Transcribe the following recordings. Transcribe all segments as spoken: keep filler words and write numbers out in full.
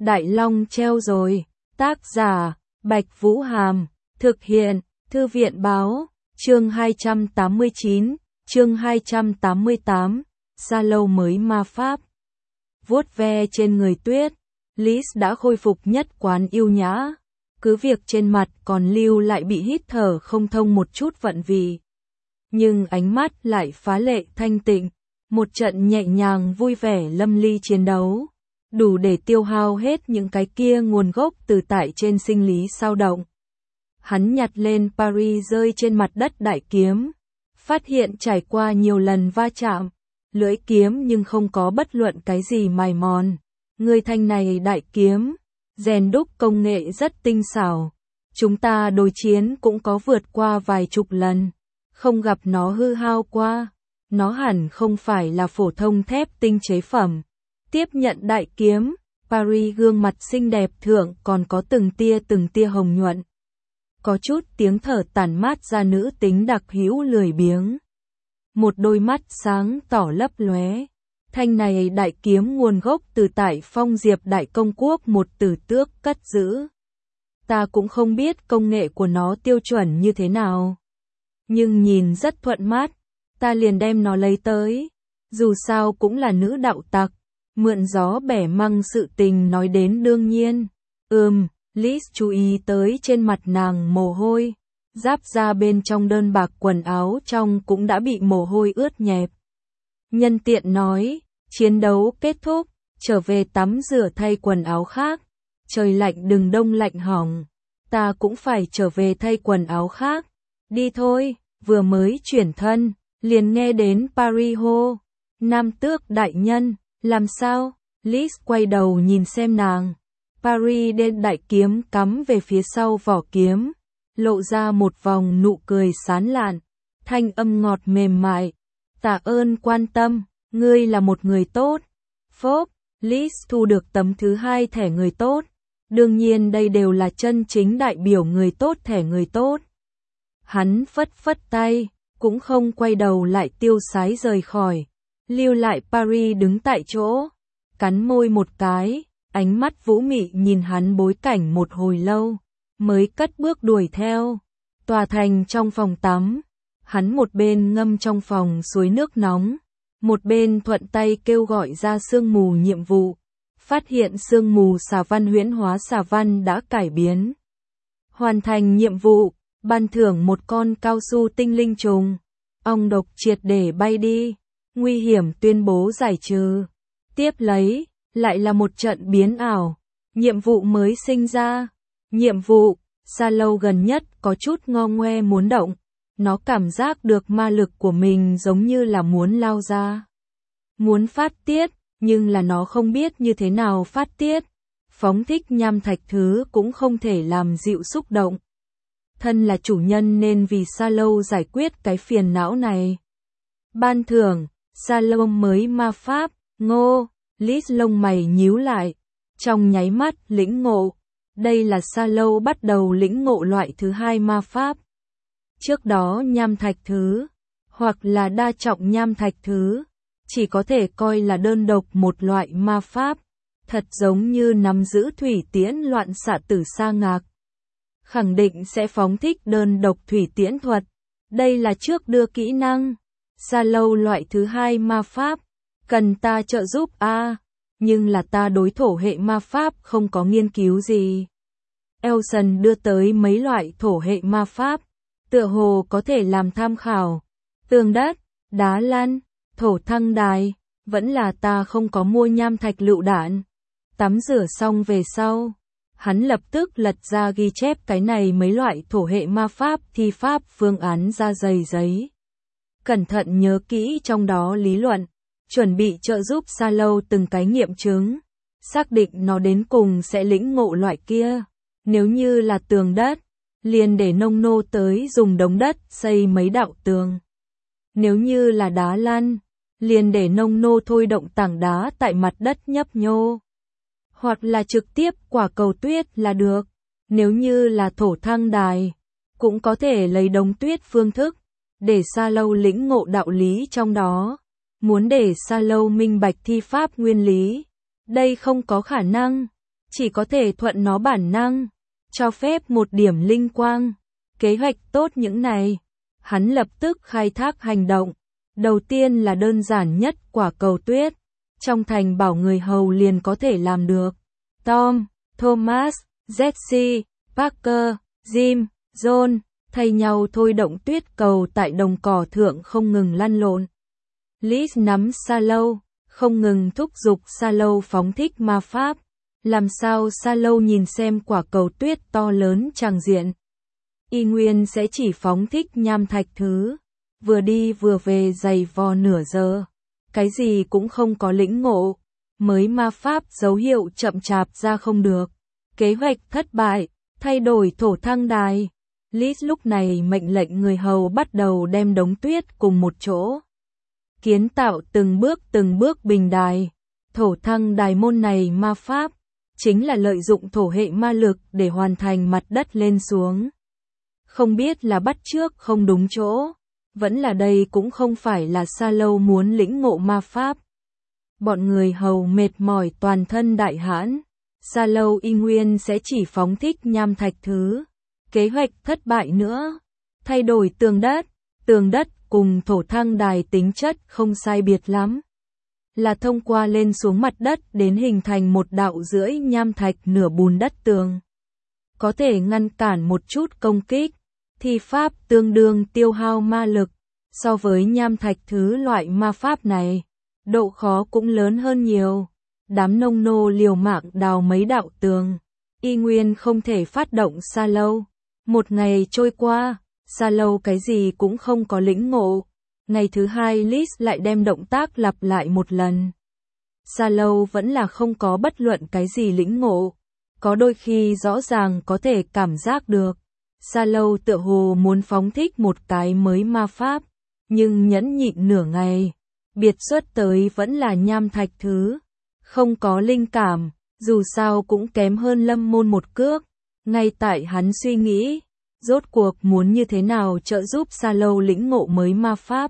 Đại Long treo rồi. Tác giả, Bạch Vũ Hàm. Thực hiện, Thư viện Báo. Chương hai trăm tám mươi chín, chương hai trăm tám mươi tám, Sa Lâu mới ma pháp. Vuốt ve trên người Tuyết, Liz đã khôi phục nhất quán yêu nhã. Cứ việc trên mặt còn lưu lại bị hít thở không thông một chút vận vị. Nhưng ánh mắt lại phá lệ thanh tịnh, một trận nhẹ nhàng vui vẻ lâm ly chiến đấu, đủ để tiêu hao hết những cái kia nguồn gốc từ tại trên sinh lý sao động. Hắn nhặt lên Paris rơi trên mặt đất đại kiếm, phát hiện trải qua nhiều lần va chạm, lưỡi kiếm nhưng không có bất luận cái gì mài mòn. Người thanh này đại kiếm, rèn đúc công nghệ rất tinh xảo. Chúng ta đối chiến cũng có vượt qua vài chục lần, không gặp nó hư hao qua. Nó hẳn không phải là phổ thông thép tinh chế phẩm. Tiếp nhận đại kiếm, Paris gương mặt xinh đẹp thượng còn có từng tia từng tia hồng nhuận. Có chút tiếng thở tản mát ra nữ tính đặc hữu lười biếng. Một đôi mắt sáng tỏ lấp lóe. Thanh này đại kiếm nguồn gốc từ tại Phong Diệp Đại Công Quốc một tử tước cất giữ. Ta cũng không biết công nghệ của nó tiêu chuẩn như thế nào, nhưng nhìn rất thuận mắt, ta liền đem nó lấy tới. Dù sao cũng là nữ đạo tặc, mượn gió bẻ măng sự tình nói đến đương nhiên. Ừm, Liz chú ý tới trên mặt nàng mồ hôi, giáp da bên trong đơn bạc quần áo trong cũng đã bị mồ hôi ướt nhẹp. Nhân tiện nói, chiến đấu kết thúc, trở về tắm rửa thay quần áo khác. Trời lạnh đừng đông lạnh hỏng, ta cũng phải trở về thay quần áo khác. Đi thôi, vừa mới chuyển thân, liền nghe đến Paris hô. Nam tước đại nhân, làm sao? Liz quay đầu nhìn xem nàng. Paris đem đại kiếm cắm về phía sau vỏ kiếm, lộ ra một vòng nụ cười sán lạn, thanh âm ngọt mềm mại. Tạ ơn quan tâm, ngươi là một người tốt. Phốp, Liz thu được tấm thứ hai thẻ người tốt. Đương nhiên đây đều là chân chính đại biểu người tốt thẻ người tốt. Hắn phất phất tay, cũng không quay đầu lại tiêu sái rời khỏi. Lưu lại Paris đứng tại chỗ, cắn môi một cái, ánh mắt vũ mị nhìn hắn bối cảnh một hồi lâu, mới cất bước đuổi theo. Tòa thành trong phòng tắm, hắn một bên ngâm trong phòng suối nước nóng, một bên thuận tay kêu gọi ra sương mù nhiệm vụ. Phát hiện sương mù xà văn huyễn hóa xà văn đã cải biến. Hoàn thành nhiệm vụ, ban thưởng một con cao su tinh linh trùng. Ong độc triệt để bay đi, nguy hiểm tuyên bố giải trừ. Tiếp lấy, lại là một trận biến ảo. Nhiệm vụ mới sinh ra. Nhiệm vụ, Sa Lâu gần nhất có chút ngo ngoe muốn động. Nó cảm giác được ma lực của mình giống như là muốn lao ra, muốn phát tiết, nhưng là nó không biết như thế nào phát tiết. Phóng thích nham thạch thứ cũng không thể làm dịu xúc động. Thân là chủ nhân nên vì Sa Lâu giải quyết cái phiền não này. Ban thưởng, Sa Lâu mới ma pháp, ngô, Liz lông mày nhíu lại. Trong nháy mắt lĩnh ngộ, đây là Sa Lâu bắt đầu lĩnh ngộ loại thứ hai ma pháp. Trước đó nham thạch thứ, hoặc là đa trọng nham thạch thứ, chỉ có thể coi là đơn độc một loại ma pháp, thật giống như nắm giữ thủy tiễn loạn xạ tử sa ngạc. Khẳng định sẽ phóng thích đơn độc thủy tiễn thuật. Đây là trước đưa kỹ năng. Sa Lâu loại thứ hai ma pháp, cần ta trợ giúp a à, nhưng là ta đối thổ hệ ma pháp không có nghiên cứu gì. Elson đưa tới mấy loại thổ hệ ma pháp, tựa hồ có thể làm tham khảo. Tường đất, đá lăn, thổ thăng đài, vẫn là ta không có mua nham thạch lựu đạn. Tắm rửa xong về sau, hắn lập tức lật ra ghi chép cái này mấy loại thổ hệ ma pháp thi pháp phương án ra dày giấy. Cẩn thận nhớ kỹ trong đó lý luận, chuẩn bị trợ giúp Sa Lâu từng cái nghiệm chứng, xác định nó đến cùng sẽ lĩnh ngộ loại kia. Nếu như là tường đất, liền để nông nô tới dùng đống đất xây mấy đạo tường. Nếu như là đá lăn, liền để nông nô thôi động tảng đá tại mặt đất nhấp nhô. Hoặc là trực tiếp quả cầu tuyết là được. Nếu như là thổ thăng đài, cũng có thể lấy đống tuyết phương thức, để Sa Lâu lĩnh ngộ đạo lý trong đó. Muốn để Sa Lâu minh bạch thi pháp nguyên lý, đây không có khả năng. chỉ có thể thuận nó bản năng, cho phép một điểm linh quang. Kế hoạch tốt những này, hắn lập tức khai thác hành động. Đầu tiên là đơn giản nhất quả cầu tuyết. Trong thành bảo người hầu liền có thể làm được. Tom, Thomas, Jesse, Parker, Jim, John, thay nhau thôi động tuyết cầu tại đồng cỏ thượng không ngừng lăn lộn. Liz nắm Sallow, không ngừng thúc giục Sallow phóng thích ma pháp. Làm sao Sallow nhìn xem quả cầu tuyết to lớn tràng diện. Y nguyên sẽ chỉ phóng thích nham thạch thứ. Vừa đi vừa về giày vò nửa giờ. Cái gì cũng không có lĩnh ngộ. Mới ma pháp dấu hiệu chậm chạp ra không được. Kế hoạch thất bại, thay đổi thổ thăng đài. Liz lúc này mệnh lệnh người hầu bắt đầu đem đống tuyết cùng một chỗ. Kiến tạo từng bước từng bước bình đài. Thổ thăng đài môn này ma pháp, chính là lợi dụng thổ hệ ma lực để hoàn thành mặt đất lên xuống. Không biết là bắt trước không đúng chỗ, vẫn là đây cũng không phải là Sallow muốn lĩnh ngộ ma pháp. Bọn người hầu mệt mỏi toàn thân đại hãn, Sallow y nguyên sẽ chỉ phóng thích nham thạch thứ. Kế hoạch thất bại nữa, thay đổi tường đất, tường đất cùng thổ thăng đài tính chất không sai biệt lắm. Là thông qua lên xuống mặt đất đến hình thành một đạo rưỡi nham thạch nửa bùn đất tường. Có thể ngăn cản một chút công kích, thi pháp tương đương tiêu hao ma lực. So với nham thạch thứ loại ma pháp này, độ khó cũng lớn hơn nhiều. Đám nông nô liều mạng đào mấy đạo tường, y nguyên không thể phát động Sallow. Một ngày trôi qua, Sallow cái gì cũng không có lĩnh ngộ. Ngày thứ hai Liz lại đem động tác lặp lại một lần. Sallow vẫn là không có bất luận cái gì lĩnh ngộ. Có đôi khi rõ ràng có thể cảm giác được. Sallow tựa hồ muốn phóng thích một cái mới ma pháp, nhưng nhẫn nhịn nửa ngày. Biệt xuất tới vẫn là nham thạch thứ. Không có linh cảm, dù sao cũng kém hơn Lâm Môn một cước. Ngay tại hắn suy nghĩ, rốt cuộc muốn như thế nào trợ giúp Sallow lĩnh ngộ mới ma pháp.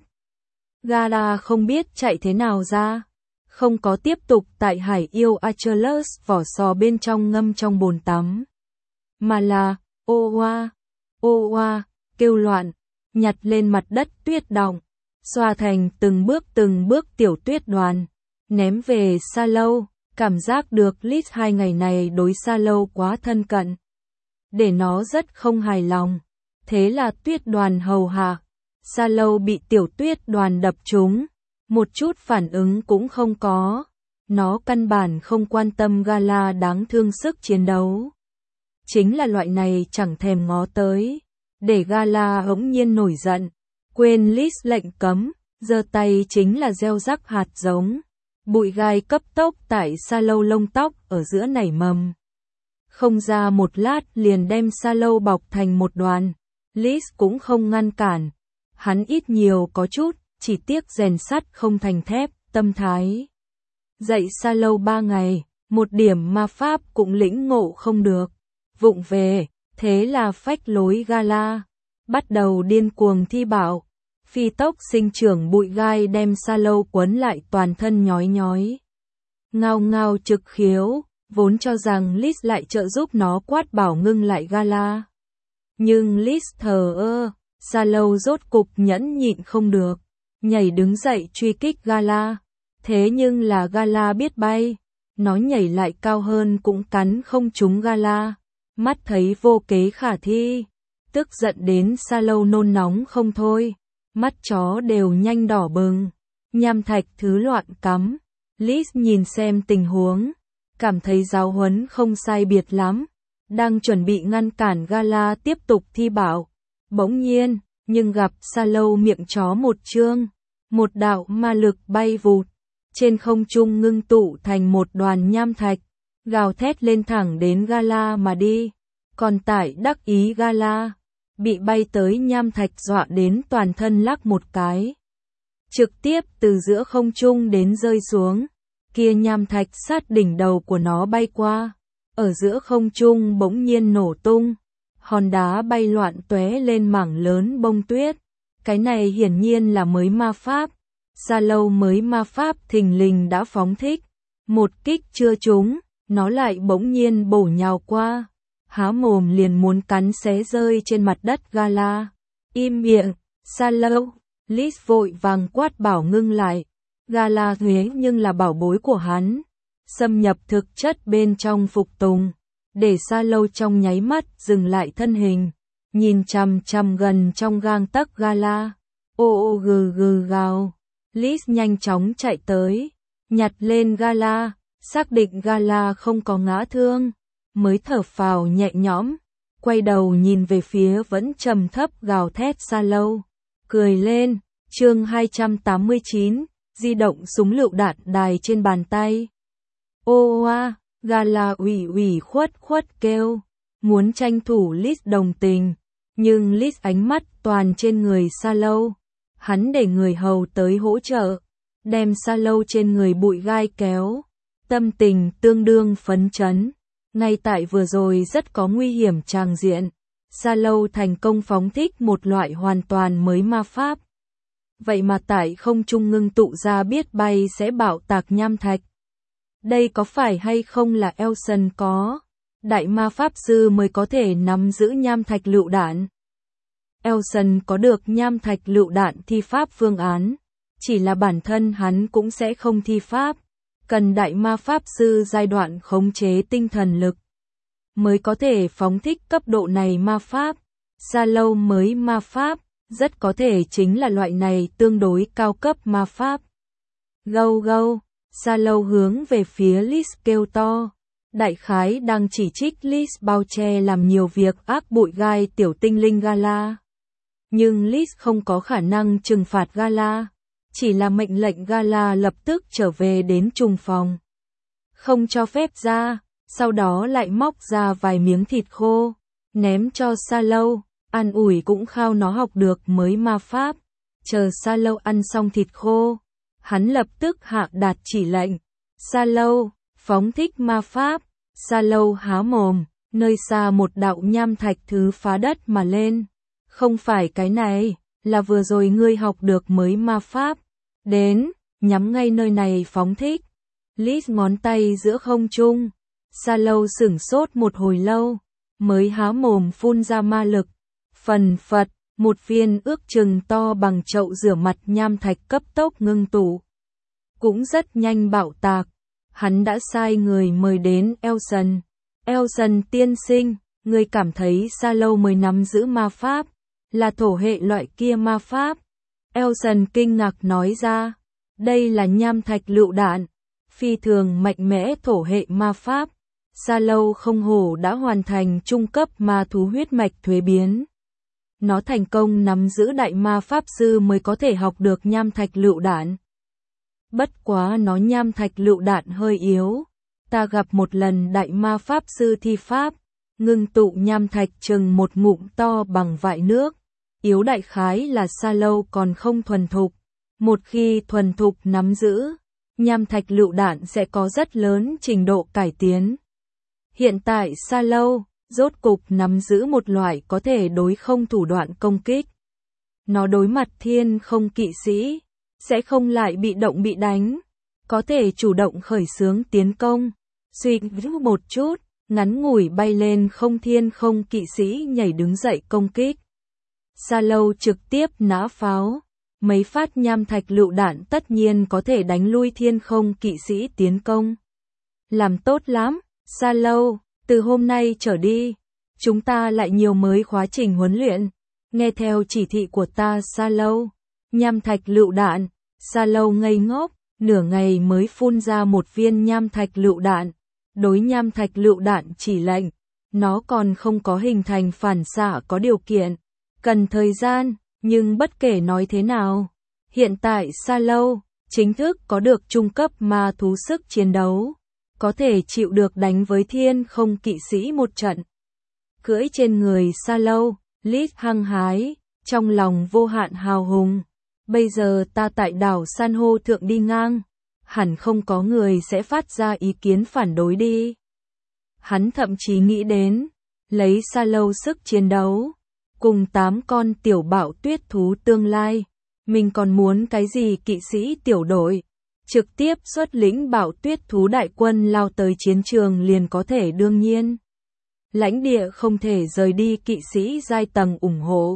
Gala không biết chạy thế nào ra, không có tiếp tục tại hải yêu Achilles vỏ sò bên trong ngâm trong bồn tắm. Mà là, ô oa, ô oa, kêu loạn, nhặt lên mặt đất tuyết đọng, xoa thành từng bước từng bước tiểu tuyết đoàn, ném về Sallow. Cảm giác được Liz hai ngày này đối Sallow quá thân cận, để nó rất không hài lòng. Thế là tuyết đoàn hầu hạ. Sallow bị tiểu tuyết đoàn đập trúng, một chút phản ứng cũng không có. Nó căn bản không quan tâm Gala đáng thương sức chiến đấu. Chính là loại này chẳng thèm ngó tới. Để Gala bỗng nhiên nổi giận, quên Liz lệnh cấm, giơ tay chính là gieo rắc hạt giống. Bụi gai cấp tốc tại Sallow lông tóc ở giữa nảy mầm. Không ra một lát liền đem Sallow bọc thành một đoàn. Liz cũng không ngăn cản. Hắn ít nhiều có chút, chỉ tiếc rèn sắt không thành thép, tâm thái. Dạy Sallow ba ngày, một điểm ma pháp cũng lĩnh ngộ không được. Vụng về, thế là phách lối Gala. Bắt đầu điên cuồng thi bảo. Phi tốc sinh trưởng bụi gai đem Sallow quấn lại toàn thân nhói nhói. Ngao ngao trực khiếu, vốn cho rằng Liz lại trợ giúp nó quát bảo ngưng lại Gala. Nhưng Liz thờ ơ, Sallow rốt cục nhẫn nhịn không được, nhảy đứng dậy truy kích Gala. Thế nhưng là Gala biết bay, nó nhảy lại cao hơn cũng cắn không trúng Gala. Mắt thấy vô kế khả thi, tức giận đến Sallow nôn nóng không thôi. Mắt chó đều nhanh đỏ bừng, nham thạch thứ loạn cắm. Liz nhìn xem tình huống, cảm thấy giáo huấn không sai biệt lắm, đang chuẩn bị ngăn cản Gala tiếp tục thi bảo. Bỗng nhiên, nhưng gặp Sallow miệng chó một trương, một đạo ma lực bay vụt, trên không trung ngưng tụ thành một đoàn nham thạch, gào thét lên thẳng đến Gala mà đi. Còn tại đắc ý Gala, bị bay tới nham thạch dọa đến toàn thân lắc một cái. Trực tiếp từ giữa không trung đến rơi xuống, kia nham thạch sát đỉnh đầu của nó bay qua, ở giữa không trung bỗng nhiên nổ tung, hòn đá bay loạn tóe lên mảng lớn bông tuyết. Cái này hiển nhiên là mới ma pháp. Sallow mới ma pháp thình lình đã phóng thích, một kích chưa trúng, nó lại bỗng nhiên bổ nhào qua, há mồm liền muốn cắn xé rơi trên mặt đất Gala. Im miệng, Salo, Liz vội vàng quát bảo ngưng lại. Gala thế nhưng là bảo bối của hắn, xâm nhập thực chất bên trong phục tùng, để Salo trong nháy mắt dừng lại thân hình, nhìn chằm chằm gần trong gang tấc Gala. Ô ô gừ gừ gào, Liz nhanh chóng chạy tới, nhặt lên Gala, xác định Gala không có ngã thương, mới thở phào nhẹ nhõm, quay đầu nhìn về phía vẫn trầm thấp gào thét Salo, cười lên. Chương hai trăm tám mươi chín, di động súng lựu đạn đài trên bàn tay. Ô oa, Gala ủy ủy khuất khuất kêu, muốn tranh thủ Liz đồng tình, nhưng Liz ánh mắt toàn trên người Salo. Hắn để người hầu tới hỗ trợ, đem Salo trên người bụi gai kéo, tâm tình tương đương phấn chấn. Ngay tại vừa rồi rất có nguy hiểm tràng diện, Salo thành công phóng thích một loại hoàn toàn mới ma pháp. Vậy mà tại không trung ngưng tụ ra biết bay sẽ bạo tạc nham thạch. Đây có phải hay không là Elson có, đại ma pháp sư mới có thể nắm giữ nham thạch lựu đạn. Elson có được nham thạch lựu đạn thi pháp phương án, chỉ là bản thân hắn cũng sẽ không thi pháp, cần đại ma pháp sư giai đoạn khống chế tinh thần lực mới có thể phóng thích cấp độ này ma pháp. Salo mới ma pháp, rất có thể chính là loại này tương đối cao cấp ma pháp. Gâu gâu, Salo hướng về phía Liz kêu to, đại khái đang chỉ trích Liz bao che làm nhiều việc ác bụi gai tiểu tinh linh Gala. Nhưng Liz không có khả năng trừng phạt Gala, chỉ là mệnh lệnh Gala lập tức trở về đến trùng phòng. Không cho phép ra, sau đó lại móc ra vài miếng thịt khô, ném cho Salo, an ủi cũng khao nó học được mới ma pháp. Chờ Salo ăn xong thịt khô, hắn lập tức hạ đạt chỉ lệnh. Salo, phóng thích ma pháp. Salo há mồm, nơi xa một đạo nham thạch thứ phá đất mà lên. Không phải cái này, là vừa rồi ngươi học được mới ma pháp. Đến, nhắm ngay nơi này phóng thích. Liz ngón tay giữa không trung. Salo sửng sốt một hồi lâu, mới há mồm phun ra ma lực. Phần phật, một viên ước chừng to bằng chậu rửa mặt nham thạch cấp tốc ngưng tụ. Cũng rất nhanh bạo tạc. Hắn đã sai người mời đến Elson. Elson tiên sinh, người cảm thấy Salo mới nắm giữ ma pháp, là thổ hệ loại kia ma pháp. Elson kinh ngạc nói ra, đây là nham thạch lựu đạn, phi thường mạnh mẽ thổ hệ ma pháp. Salo không hổ đã hoàn thành trung cấp ma thú huyết mạch thuế biến. Nó thành công nắm giữ đại ma pháp sư mới có thể học được nham thạch lựu đạn. Bất quá nó nham thạch lựu đạn hơi yếu. Ta gặp một lần đại ma pháp sư thi pháp, ngưng tụ nham thạch chừng một ngụm to bằng vại nước. Yếu đại khái là Salo còn không thuần thục. Một khi thuần thục nắm giữ, nham thạch lựu đạn sẽ có rất lớn trình độ cải tiến. Hiện tại Salo, rốt cục nắm giữ một loại có thể đối không thủ đoạn công kích. Nó đối mặt thiên không kỵ sĩ, sẽ không lại bị động bị đánh, có thể chủ động khởi xướng tiến công. Suy một chút, ngắn ngủi bay lên không thiên không kỵ sĩ nhảy đứng dậy công kích. Salo trực tiếp nã pháo, mấy phát nham thạch lựu đạn tất nhiên có thể đánh lui thiên không kỵ sĩ tiến công. Làm tốt lắm, Salo, từ hôm nay trở đi, chúng ta lại nhiều mới khóa trình huấn luyện. Nghe theo chỉ thị của ta Salo. Nham thạch lựu đạn. Salo ngây ngốc, nửa ngày mới phun ra một viên nham thạch lựu đạn. Đối nham thạch lựu đạn chỉ lệnh, nó còn không có hình thành phản xạ có điều kiện, cần thời gian, nhưng bất kể nói thế nào, hiện tại Salo chính thức có được trung cấp ma thú sức chiến đấu, có thể chịu được đánh với thiên không kỵ sĩ một trận. Cưỡi trên người Salo, Liz hăng hái, trong lòng vô hạn hào hùng. Bây giờ ta tại đảo san hô thượng đi ngang, hẳn không có người sẽ phát ra ý kiến phản đối đi. Hắn thậm chí nghĩ đến, lấy Salo sức chiến đấu, cùng tám con tiểu bạo tuyết thú tương lai, mình còn muốn cái gì kỵ sĩ tiểu đội. trực tiếp xuất lĩnh Bạo Tuyết thú đại quân lao tới chiến trường liền có thể đương nhiên. Lãnh địa không thể rời đi kỵ sĩ giai tầng ủng hộ.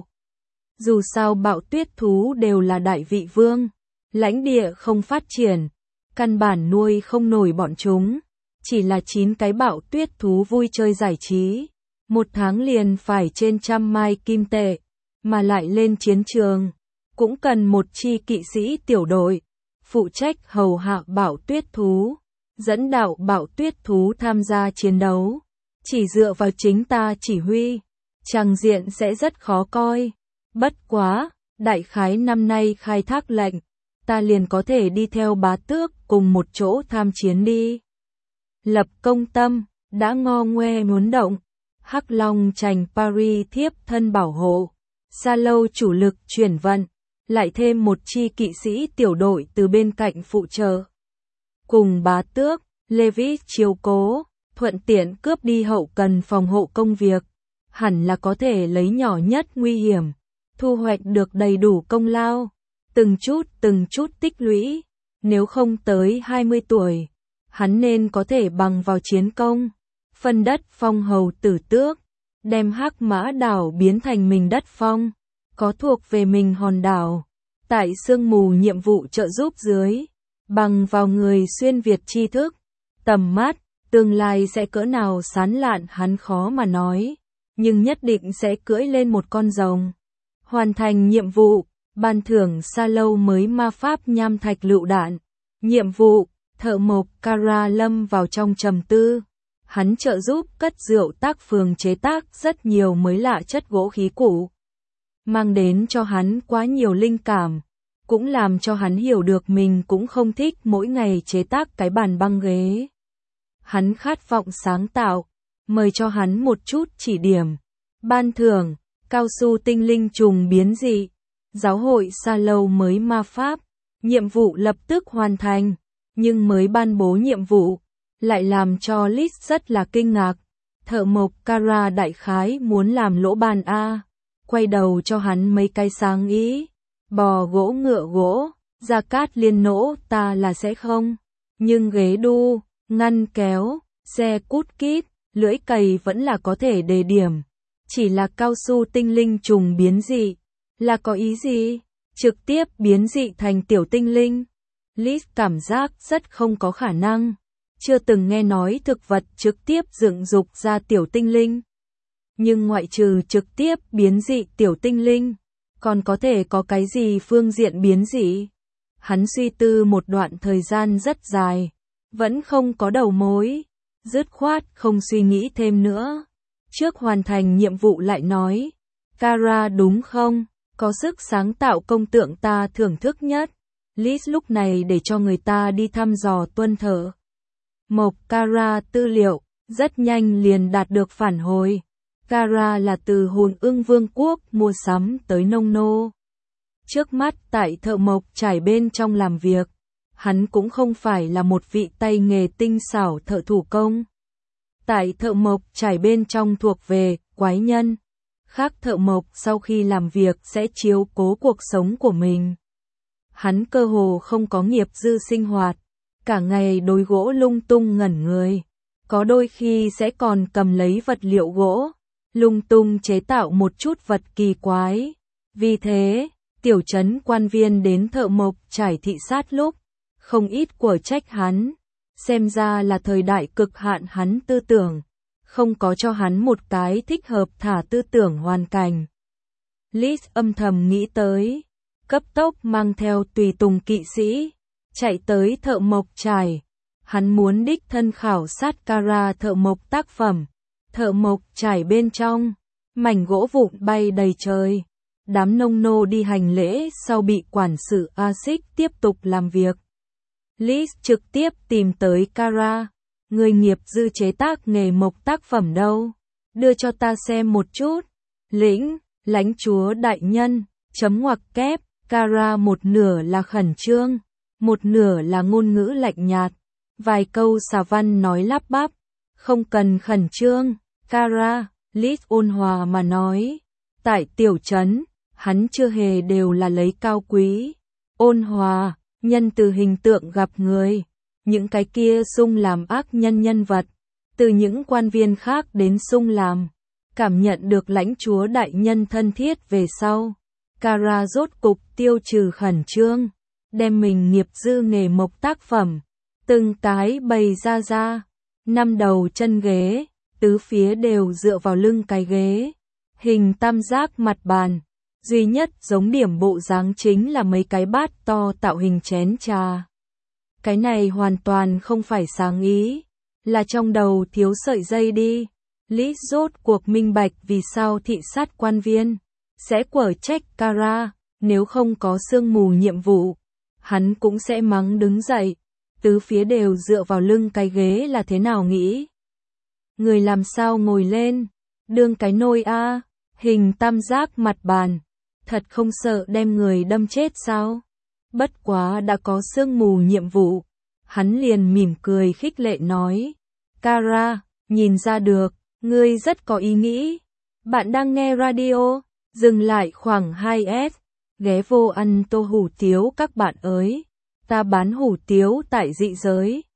Dù sao Bạo Tuyết thú đều là đại vị vương, lãnh địa không phát triển, căn bản nuôi không nổi bọn chúng, chỉ là chín cái Bạo Tuyết thú vui chơi giải trí, một tháng liền phải trên trăm mai kim tệ, mà lại lên chiến trường, cũng cần một chi kỵ sĩ tiểu đội, phụ trách hầu hạ Bạo Tuyết thú, dẫn đạo Bạo Tuyết thú tham gia chiến đấu, chỉ dựa vào chính ta chỉ huy, tràng diện sẽ rất khó coi. Bất quá, đại khái năm nay khai thác lệnh, ta liền có thể đi theo bá tước cùng một chỗ tham chiến đi. Lập công tâm, đã ngo ngoe muốn động, Hắc Long Trành Paris thiếp thân bảo hộ, Sa Lâu chủ lực chuyển vận, lại thêm một chi kỵ sĩ tiểu đội từ bên cạnh phụ trợ. Cùng bá tước, Levis chiếu cố, thuận tiện cướp đi hậu cần phòng hộ công việc, hẳn là có thể lấy nhỏ nhất nguy hiểm, thu hoạch được đầy đủ công lao, từng chút từng chút tích lũy, nếu không tới hai mươi tuổi, hắn nên có thể bằng vào chiến công, phân đất phong hầu tử tước, đem Hắc Mã đảo biến thành mình đất phong, có thuộc về mình hòn đảo, tại sương mù nhiệm vụ trợ giúp dưới, bằng vào người xuyên Việt tri thức, tầm mắt, tương lai sẽ cỡ nào sán lạn hắn khó mà nói, nhưng nhất định sẽ cưỡi lên một con rồng. Hoàn thành nhiệm vụ, ban thưởng Sa Lâu mới ma pháp nham thạch lựu đạn. Nhiệm vụ, thợ mộc Kara lâm vào trong trầm tư. Hắn trợ giúp cất rượu tác phường chế tác rất nhiều mới lạ chất gỗ khí cụ. Mang đến cho hắn quá nhiều linh cảm, cũng làm cho hắn hiểu được mình cũng không thích mỗi ngày chế tác cái bàn băng ghế. Hắn khát vọng sáng tạo, mời cho hắn một chút chỉ điểm. Ban thưởng, cao su tinh linh trùng biến dị, giáo hội Sa Lâu mới ma pháp, nhiệm vụ lập tức hoàn thành, nhưng mới ban bố nhiệm vụ, lại làm cho Liz rất là kinh ngạc. Thợ mộc Kara đại khái muốn làm lỗ bàn A, quay đầu cho hắn mấy cái sáng ý, bò gỗ ngựa gỗ, gia cát liên nỗ ta là sẽ không, nhưng ghế đu, ngăn kéo, xe cút kít, lưỡi cày vẫn là có thể đề điểm. Chỉ là cao su tinh linh trùng biến dị, là có ý gì? Trực tiếp biến dị thành tiểu tinh linh. Liz cảm giác rất không có khả năng, chưa từng nghe nói thực vật trực tiếp dựng dục ra tiểu tinh linh. Nhưng ngoại trừ trực tiếp biến dị tiểu tinh linh, còn có thể có cái gì phương diện biến dị? Hắn suy tư một đoạn thời gian rất dài, vẫn không có đầu mối, dứt khoát không suy nghĩ thêm nữa. Trước hoàn thành nhiệm vụ lại nói, Kara đúng không, có sức sáng tạo công tượng ta thưởng thức nhất. Liz lúc này để cho người ta đi thăm dò tuân thợ mộc Kara tư liệu, rất nhanh liền đạt được phản hồi. Kara là từ Hồn Ưng Vương quốc mua sắm tới nông nô. Trước mắt tại thợ mộc trải bên trong làm việc, hắn cũng không phải là một vị tay nghề tinh xảo thợ thủ công. Tại thợ mộc trải bên trong thuộc về quái nhân. Khác thợ mộc sau khi làm việc sẽ chiếu cố cuộc sống của mình. Hắn cơ hồ không có nghiệp dư sinh hoạt, cả ngày đối gỗ lung tung ngẩn người. Có đôi khi sẽ còn cầm lấy vật liệu gỗ, lung tung chế tạo một chút vật kỳ quái. Vì thế, tiểu trấn quan viên đến thợ mộc trải thị sát lúc, không ít của trách hắn. Xem ra là thời đại cực hạn hắn tư tưởng, không có cho hắn một cái thích hợp thả tư tưởng hoàn cảnh. Liz âm thầm nghĩ tới, cấp tốc mang theo tùy tùng kỵ sĩ, chạy tới thợ mộc trải. Hắn muốn đích thân khảo sát Kara thợ mộc tác phẩm. Thợ mộc trải bên trong, mảnh gỗ vụn bay đầy trời. Đám nông nô đi hành lễ sau bị quản sự A-xích tiếp tục làm việc. Liz trực tiếp tìm tới Kara, người nghiệp dư chế tác nghề mộc tác phẩm đâu, đưa cho ta xem một chút. Lĩnh, lãnh chúa đại nhân, chấm ngoặc kép, Kara một nửa là khẩn trương, một nửa là ngôn ngữ lạnh nhạt, vài câu xà văn nói lắp bắp, không cần khẩn trương, Kara, Liz ôn hòa mà nói, tại tiểu trấn, hắn chưa hề đều là lấy cao quý, ôn hòa. nhân từ hình tượng gặp người, những cái kia sung làm ác nhân nhân vật, từ những quan viên khác đến sung làm, cảm nhận được lãnh chúa đại nhân thân thiết về sau. Kara rốt cục tiêu trừ khẩn trương, đem mình nghiệp dư nghề mộc tác phẩm, từng cái bày ra ra, năm đầu chân ghế, tứ phía đều dựa vào lưng cái ghế, hình tam giác mặt bàn, duy nhất giống điểm bộ dáng chính là mấy cái bát to tạo hình chén trà. Cái này hoàn toàn không phải sáng ý, là trong đầu thiếu sợi dây đi. Lý rốt cuộc minh bạch vì sao thị sát quan viên sẽ quở trách Kara, nếu không có sương mù nhiệm vụ, hắn cũng sẽ mắng đứng dậy, tứ phía đều dựa vào lưng cái ghế là thế nào nghĩ. Người làm sao ngồi lên, đương cái nôi a, hình tam giác mặt bàn, thật không sợ đem người đâm chết sao? Bất quá đã có sương mù nhiệm vụ, hắn liền mỉm cười khích lệ nói, Kara, nhìn ra được, ngươi rất có ý nghĩ. Bạn đang nghe radio, dừng lại khoảng hai S, ghé vô ăn tô hủ tiếu các bạn ơi. Ta bán hủ tiếu tại dị giới,